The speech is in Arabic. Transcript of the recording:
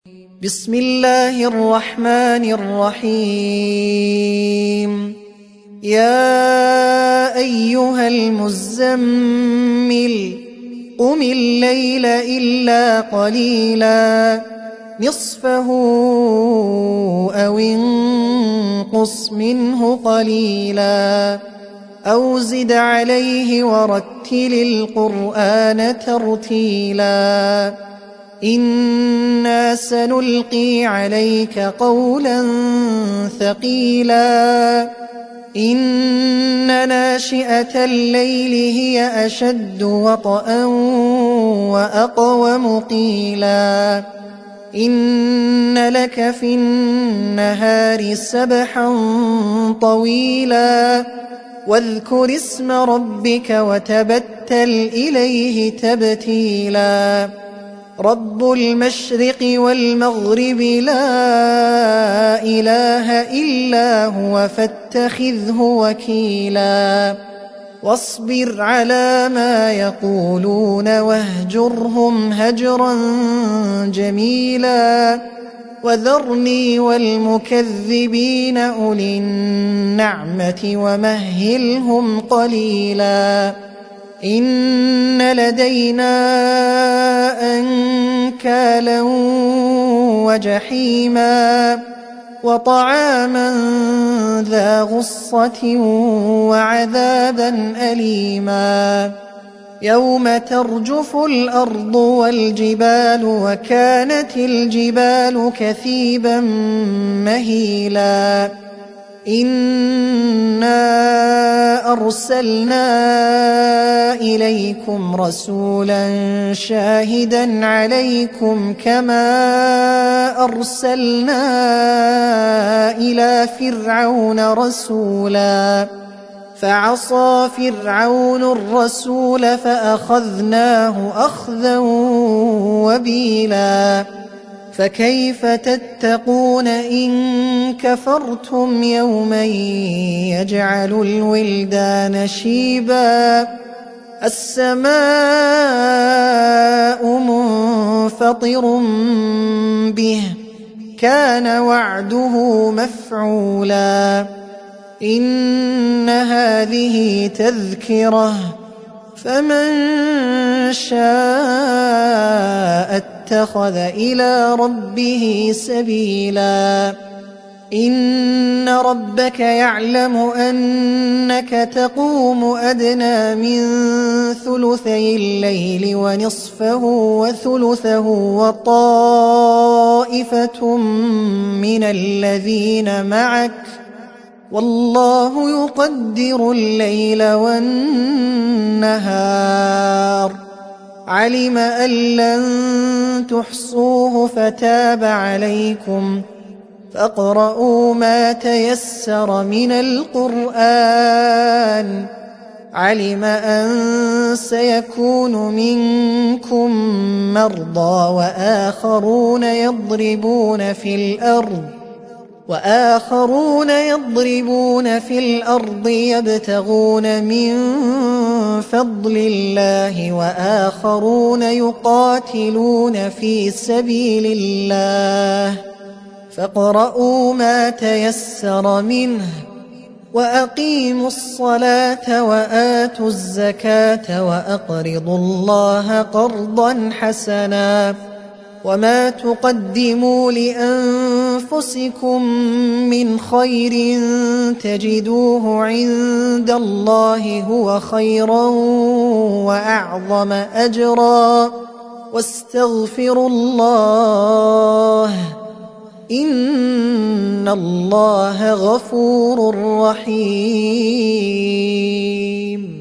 بسم الله الرحمن الرحيم. يا أيها المزمل قم الليل إلا قليلا نصفه أو انقص منه قليلا أو زد عليه ورتل القرآن ترتيلا إنا سنلقي عليك قولا ثقيلا إن ناشئة الليل هي أشد وطئا وأقوم قيلا إن لك في النهار سبحا طويلا واذكر اسم ربك وتبتل إليه تبتيلا رب المشرق والمغرب لا إله إلا هو فاتخذه وكيلا واصبر على ما يقولون واهجرهم هجرا جميلا وذرني والمكذبين أولي النعمة ومهلهم قليلا إن لدينا أنكالا وجحيما وطعاما ذا غصة وعذابا أليما يوم ترجف الأرض والجبال وكانت الجبال كثيبا مهيلا إنا أرسلنا إليكم رسولا شاهدا عليكم كما أرسلنا إلى فرعون رسولا فعصى فرعون الرسول فأخذناه أخذا وبيلا فكيف تتقون إن كفرتم يوما يجعل الولدان شيبا السماء منفطر به كان وعده مفعولا إن هذه تذكرة فمن شاء اتخذ إلى ربه سبيلا إن ربك يعلم أنك تقوم أدنى من ثلثي الليل ونصفه وثلثه وطائفة من الذين معك والله يقدر الليل والنهار علم أن لن تحصوه فتاب عليكم فاقرؤوا ما تيسر من القرآن علم أن سيكون منكم مرضى وآخرون يضربون في الأرض يبتغون من فضل الله وآخرون يقاتلون في سبيل الله فاقرؤوا ما تيسر منه وأقيموا الصلاة وآتوا الزكاة وأقرضوا الله قرضا حسنا وما تقدموا لأنفسكم من خير تجدوه عند الله هو خيرا وأعظم أجرا واستغفروا الله إن الله غفور رحيم.